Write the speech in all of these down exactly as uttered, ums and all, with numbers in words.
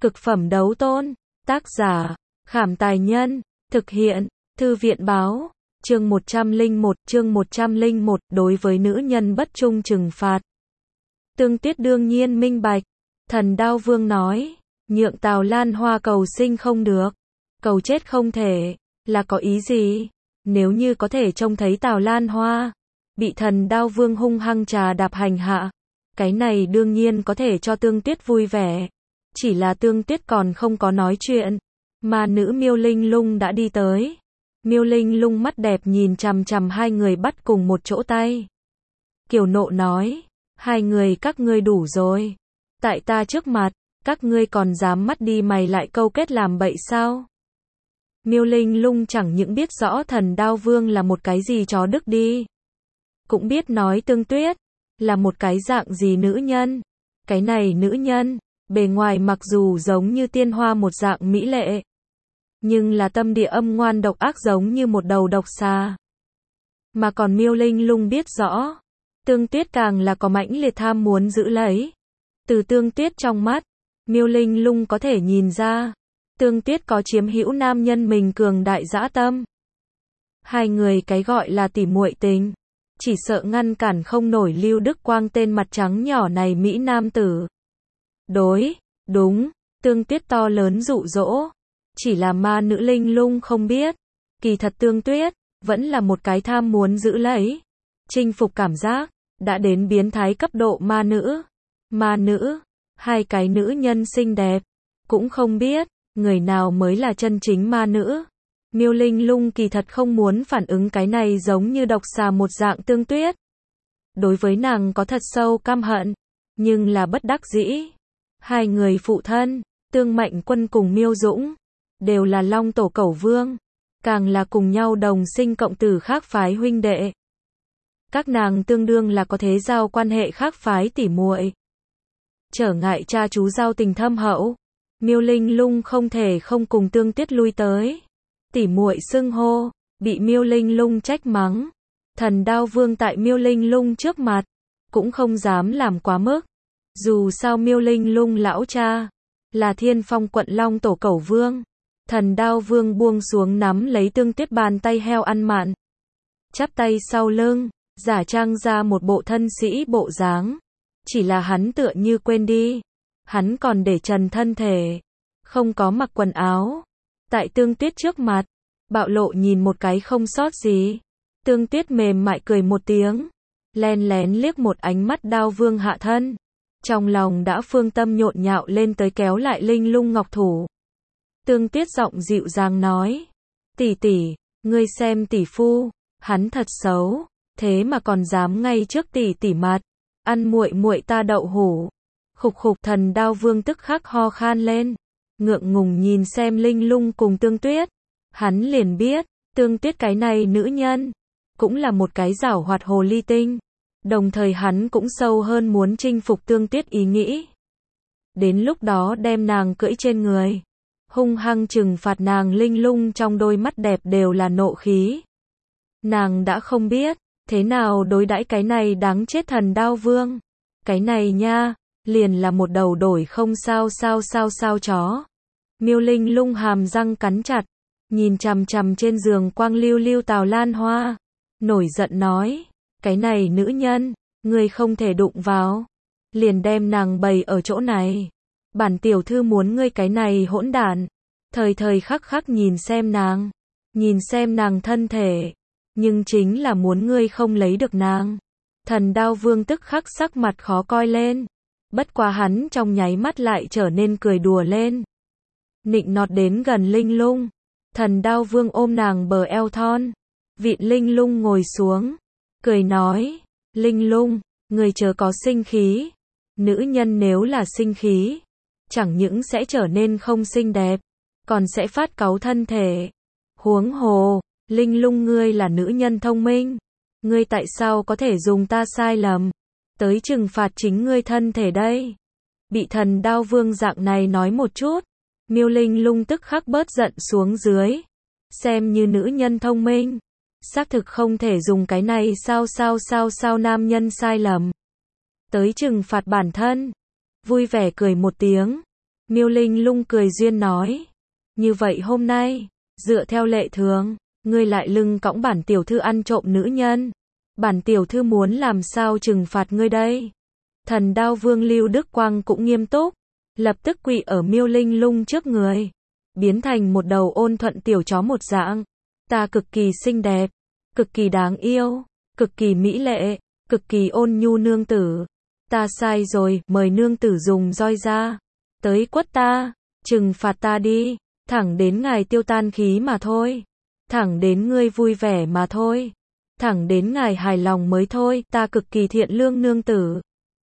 Cực phẩm đấu tôn. Tác giả, Khảm Tài Nhân. Thực hiện, Thư viện Báo. Chương một trăm lẻ một, chương một trăm lẻ một, đối với nữ nhân bất trung trừng phạt. Tương Tuyết đương nhiên minh bạch. Thần Đao Vương nói, nhượng Tào Lan Hoa cầu sinh không được, cầu chết không thể, là có ý gì? Nếu như có thể trông thấy Tào Lan Hoa bị Thần Đao Vương hung hăng trà đạp hành hạ, cái này đương nhiên có thể cho Tương Tuyết vui vẻ. Chỉ là Tương Tuyết còn không có nói chuyện, mà nữ Miêu Linh Lung đã đi tới. Miêu Linh Lung mắt đẹp nhìn chằm chằm hai người bắt cùng một chỗ tay. Kiều nộ nói, hai người các ngươi đủ rồi. Tại ta trước mặt, các ngươi còn dám mắt đi mày lại câu kết làm bậy sao? Miêu Linh Lung chẳng những biết rõ Thần Đao Vương là một cái gì chó đức đi, cũng biết nói Tương Tuyết là một cái dạng gì nữ nhân. Cái này nữ nhân, bề ngoài mặc dù giống như tiên hoa một dạng mỹ lệ, nhưng là tâm địa âm ngoan độc ác giống như một đầu độc xà. Mà còn Miêu Linh Lung biết rõ, Tương Tuyết càng là có mãnh liệt tham muốn giữ lấy. Từ Tương Tuyết trong mắt, Miêu Linh Lung có thể nhìn ra, Tương Tuyết có chiếm hữu nam nhân mình cường đại dã tâm. Hai người cái gọi là tỉ muội tình, chỉ sợ ngăn cản không nổi Lưu Đức Quang tên mặt trắng nhỏ này mỹ nam tử. Đối, đúng, Tương Tuyết to lớn dụ dỗ, chỉ là ma nữ Linh Lung không biết, kỳ thật Tương Tuyết vẫn là một cái tham muốn giữ lấy, chinh phục cảm giác, đã đến biến thái cấp độ ma nữ. Ma nữ, hai cái nữ nhân xinh đẹp, cũng không biết, người nào mới là chân chính ma nữ. Miêu Linh Lung kỳ thật không muốn phản ứng cái này giống như độc xà một dạng Tương Tuyết. Đối với nàng có thật sâu căm hận, nhưng là bất đắc dĩ. Hai người phụ thân, Tương Mạnh Quân cùng Miêu Dũng, đều là Long Tổ Cẩu Vương, càng là cùng nhau đồng sinh cộng tử khác phái huynh đệ. Các nàng tương đương là có thế giao quan hệ khác phái tỉ muội. Trở ngại cha chú giao tình thâm hậu, Miêu Linh Lung không thể không cùng Tương Tuyết lui tới. Tỉ muội xưng hô, bị Miêu Linh Lung trách mắng. Thần Đao Vương tại Miêu Linh Lung trước mặt, cũng không dám làm quá mức. Dù sao Miêu Linh Lung lão cha là Thiên Phong quận Long Tổ Cẩu Vương. Thần Đao Vương buông xuống nắm lấy Tương Tuyết bàn tay heo ăn mặn, chắp tay sau lưng, giả trang ra một bộ thân sĩ bộ dáng. Chỉ là hắn tựa như quên đi, hắn còn để trần thân thể, không có mặc quần áo. Tại Tương Tuyết trước mặt, bạo lộ nhìn một cái không sót gì. Tương Tuyết mềm mại cười một tiếng, len lén liếc một ánh mắt Đao Vương hạ thân. Trong lòng đã phương tâm nhộn nhạo lên tới kéo lại Linh Lung ngọc thủ. Tương Tuyết giọng dịu dàng nói, tỷ tỷ, ngươi xem tỷ phu, hắn thật xấu, thế mà còn dám ngay trước tỷ tỷ mặt ăn muội muội ta đậu hũ. Khục khục. Thần Đao Vương tức khắc ho khan lên, ngượng ngùng nhìn xem Linh Lung cùng Tương Tuyết. Hắn liền biết, Tương Tuyết cái này nữ nhân, cũng là một cái giảo hoạt hồ ly tinh. Đồng thời hắn cũng sâu hơn muốn chinh phục Tương Tuyết ý nghĩ. Đến lúc đó đem nàng cưỡi trên người, hung hăng trừng phạt nàng. Linh Lung trong đôi mắt đẹp đều là nộ khí. Nàng đã không biết thế nào đối đãi cái này đáng chết Thần Đao Vương. Cái này nha, liền là một đầu đổi không sao sao sao sao chó. Miêu Linh Lung hàm răng cắn chặt, nhìn chằm chằm trên giường quang lưu lưu Tào Lan Hoa, nổi giận nói, cái này nữ nhân, ngươi không thể đụng vào, liền đem nàng bày ở chỗ này. Bản tiểu thư muốn ngươi cái này hỗn đản, thời thời khắc khắc nhìn xem nàng, nhìn xem nàng thân thể, nhưng chính là muốn ngươi không lấy được nàng. Thần Đao Vương tức khắc sắc mặt khó coi lên, bất quá hắn trong nháy mắt lại trở nên cười đùa lên. Nịnh nọt đến gần Linh Lung, Thần Đao Vương ôm nàng bờ eo thon, vịn Linh Lung ngồi xuống, cười nói, Linh Lung, người chớ có sinh khí. Nữ nhân nếu là sinh khí, chẳng những sẽ trở nên không xinh đẹp, còn sẽ phát cáu thân thể. Huống hồ, Linh Lung ngươi là nữ nhân thông minh, ngươi tại sao có thể dùng ta sai lầm tới trừng phạt chính ngươi thân thể đây? Bị Thần Đao Vương dạng này nói một chút, Miêu Linh Lung tức khắc bớt giận xuống dưới. Xem như nữ nhân thông minh, xác thực không thể dùng cái này sao sao sao sao nam nhân sai lầm tới trừng phạt bản thân. Vui vẻ cười một tiếng, Miêu Linh Lung cười duyên nói. Như vậy hôm nay, dựa theo lệ thường, ngươi lại lưng cõng bản tiểu thư ăn trộm nữ nhân. Bản tiểu thư muốn làm sao trừng phạt ngươi đây? Thần Đao Vương Lưu Đức Quang cũng nghiêm túc, lập tức quỳ ở Miêu Linh Lung trước người, biến thành một đầu ôn thuận tiểu chó một dạng. Ta cực kỳ xinh đẹp, cực kỳ đáng yêu, cực kỳ mỹ lệ, cực kỳ ôn nhu nương tử. Ta sai rồi, mời nương tử dùng roi ra, tới quất ta, trừng phạt ta đi, thẳng đến ngài tiêu tan khí mà thôi, thẳng đến ngươi vui vẻ mà thôi, thẳng đến ngài hài lòng mới thôi. Ta cực kỳ thiện lương nương tử,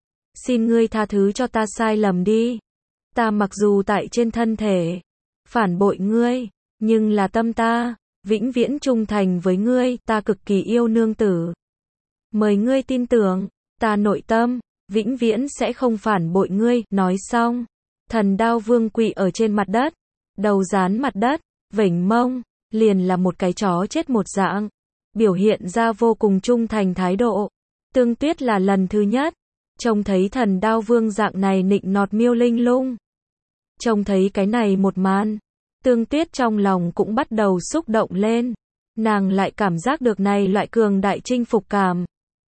xin ngươi tha thứ cho ta sai lầm đi. Ta mặc dù tại trên thân thể phản bội ngươi, nhưng là tâm ta vĩnh viễn trung thành với ngươi. Ta cực kỳ yêu nương tử, mời ngươi tin tưởng, ta nội tâm vĩnh viễn sẽ không phản bội ngươi. Nói xong, Thần Đao Vương quỳ ở trên mặt đất, đầu dán mặt đất, vểnh mông, liền là một cái chó chết một dạng, biểu hiện ra vô cùng trung thành thái độ. Tương Tuyết là lần thứ nhất trông thấy Thần Đao Vương dạng này nịnh nọt Miêu Linh Lung. Trông thấy cái này một màn, Tương Tuyết trong lòng cũng bắt đầu xúc động lên. Nàng lại cảm giác được này loại cường đại chinh phục cảm.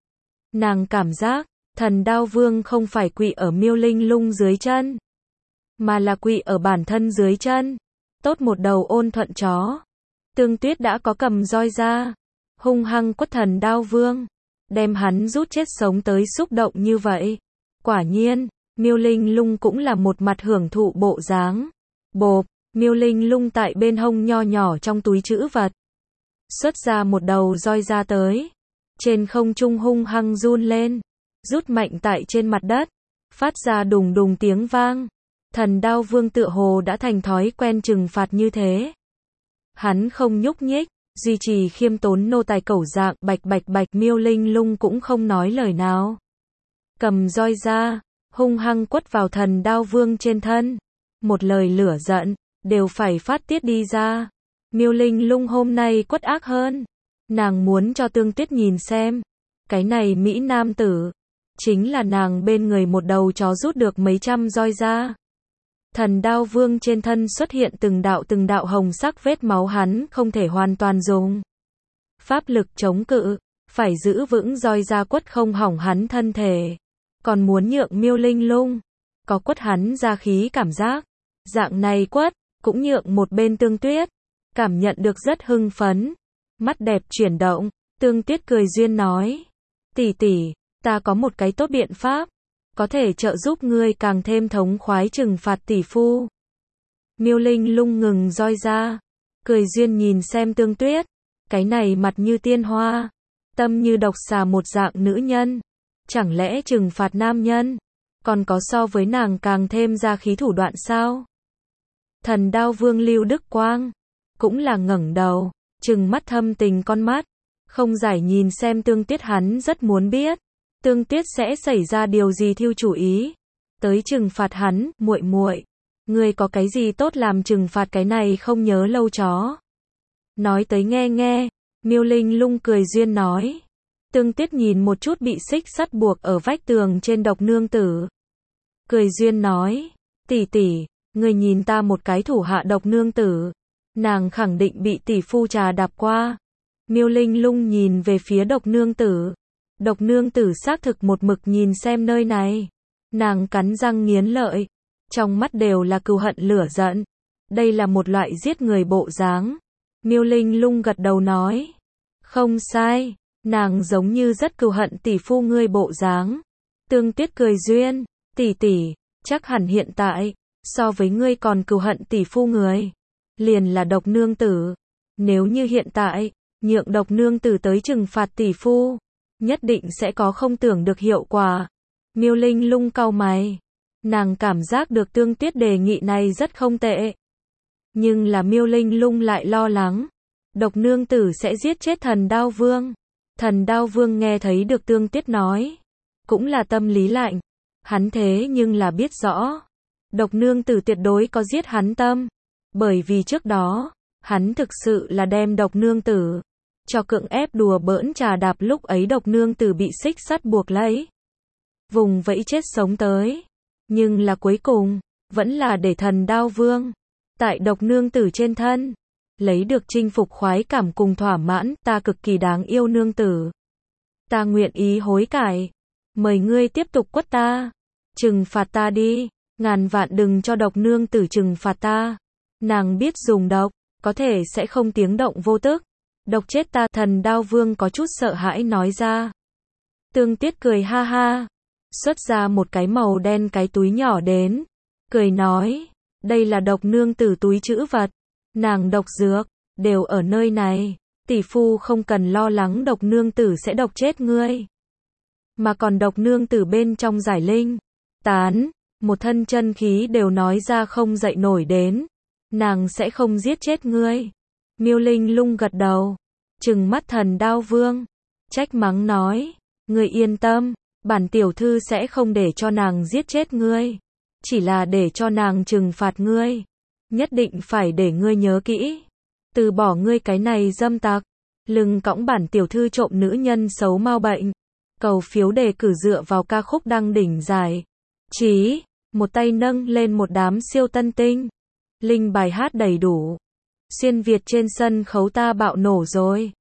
Nàng cảm giác, Thần Đao Vương không phải quỳ ở Miêu Linh Lung dưới chân, mà là quỳ ở bản thân dưới chân. Tốt một đầu ôn thuận chó. Tương Tuyết đã có cầm roi ra, hung hăng quất Thần Đao Vương, đem hắn rút chết sống tới xúc động như vậy. Quả nhiên, Miêu Linh Lung cũng là một mặt hưởng thụ bộ dáng. Bộp, Miêu Linh Lung tại bên hông nho nhỏ trong túi trữ vật, xuất ra một đầu roi ra tới, trên không trung hung hăng run lên, rút mạnh tại trên mặt đất, phát ra đùng đùng tiếng vang. Thần Đao Vương tựa hồ đã thành thói quen trừng phạt như thế. Hắn không nhúc nhích, duy trì khiêm tốn nô tài cẩu dạng. Bạch bạch bạch, Miêu Linh Lung cũng không nói lời nào, cầm roi ra, hung hăng quất vào Thần Đao Vương trên thân. Một lời lửa giận đều phải phát tiết đi ra. Miêu Linh Lung hôm nay quất ác hơn. Nàng muốn cho Tương Tuyết nhìn xem, cái này mỹ nam tử chính là nàng bên người một đầu chó rút được mấy trăm roi ra. Thần Đao Vương trên thân xuất hiện từng đạo từng đạo hồng sắc vết máu, hắn không thể hoàn toàn dùng pháp lực chống cự, phải giữ vững roi ra quất không hỏng hắn thân thể, còn muốn nhượng Miêu Linh Lung có quất hắn ra khí cảm giác. Dạng này quất cũng nhượng một bên Tương Tuyết cảm nhận được rất hưng phấn, mắt đẹp chuyển động. Tương Tuyết cười duyên nói, tỷ tỷ, ta có một cái tốt biện pháp, có thể trợ giúp ngươi càng thêm thống khoái trừng phạt tỷ phu. Miêu Linh Lung ngừng roi ra, cười duyên nhìn xem Tương Tuyết, cái này mặt như tiên hoa, tâm như độc xà một dạng nữ nhân, chẳng lẽ trừng phạt nam nhân còn có so với nàng càng thêm ra khí thủ đoạn sao? Thần Đao Vương Lưu Đức Quang cũng là ngẩng đầu, trừng mắt thâm tình con mắt, không giải nhìn xem Tương Tuyết. Hắn rất muốn biết Tương Tuyết sẽ xảy ra điều gì thiêu chủ ý tới trừng phạt hắn. Muội muội, ngươi có cái gì tốt làm trừng phạt cái này không nhớ lâu chó? Nói tới nghe nghe. Miêu Linh Lung cười duyên nói. Tương Tuyết nhìn một chút bị xích sắt buộc ở vách tường trên độc nương tử, cười duyên nói, tỷ tỷ, ngươi nhìn ta một cái thủ hạ độc nương tử, nàng khẳng định bị tỷ phu trà đạp qua. Miêu Linh Lung nhìn về phía độc nương tử. Độc nương tử xác thực một mực nhìn xem nơi này. Nàng cắn răng nghiến lợi, trong mắt đều là cừu hận lửa giận. Đây là một loại giết người bộ dáng. Miêu Linh Lung gật đầu nói, không sai, nàng giống như rất cừu hận tỷ phu ngươi bộ dáng. Tương Tuyết cười duyên, tỷ tỷ, chắc hẳn hiện tại so với ngươi còn cừu hận tỷ phu người liền là độc nương tử. Nếu như hiện tại nhượng độc nương tử tới trừng phạt tỷ phu, nhất định sẽ có không tưởng được hiệu quả. Miêu Linh Lung cau mày, nàng cảm giác được Tương Tuyết đề nghị này rất không tệ, nhưng là Miêu Linh Lung lại lo lắng độc nương tử sẽ giết chết Thần Đao Vương. Thần Đao Vương nghe thấy được Tương Tuyết nói, cũng là tâm lý lạnh. Hắn thế nhưng là biết rõ độc nương tử tuyệt đối có giết hắn tâm, bởi vì trước đó hắn thực sự là đem độc nương tử cho cưỡng ép đùa bỡn trà đạp. Lúc ấy độc nương tử bị xích sắt buộc lấy, vùng vẫy chết sống tới, nhưng là cuối cùng vẫn là để thần đao vương, tại độc nương tử trên thân, lấy được chinh phục khoái cảm cùng thỏa mãn, ta cực kỳ đáng yêu nương tử. Ta nguyện ý hối cải, mời ngươi tiếp tục quất ta, trừng phạt ta đi, ngàn vạn đừng cho độc nương tử trừng phạt ta. Nàng biết dùng độc, có thể sẽ không tiếng động vô tức. Độc chết ta, thần đao vương có chút sợ hãi nói ra. Tương Tiết cười ha ha, xuất ra một cái màu đen cái túi nhỏ đến, cười nói, đây là độc nương tử túi trữ vật, nàng độc dược, đều ở nơi này, tỷ phu không cần lo lắng độc nương tử sẽ độc chết ngươi. Mà còn độc nương tử bên trong giải linh, tán, một thân chân khí đều nói ra không dậy nổi đến, nàng sẽ không giết chết ngươi. Miêu Linh Lung gật đầu, trừng mắt thần đao vương, trách mắng nói, ngươi yên tâm, bản tiểu thư sẽ không để cho nàng giết chết ngươi, chỉ là để cho nàng trừng phạt ngươi, nhất định phải để ngươi nhớ kỹ, từ bỏ ngươi cái này dâm tặc, lưng cõng bản tiểu thư trộm nữ nhân xấu mau bệnh. Cầu phiếu đề cử dựa vào ca khúc đăng đỉnh giải trí, một tay nâng lên một đám siêu tân tinh, linh bài hát đầy đủ, xuyên Việt trên sân khấu ta bạo nổ rồi.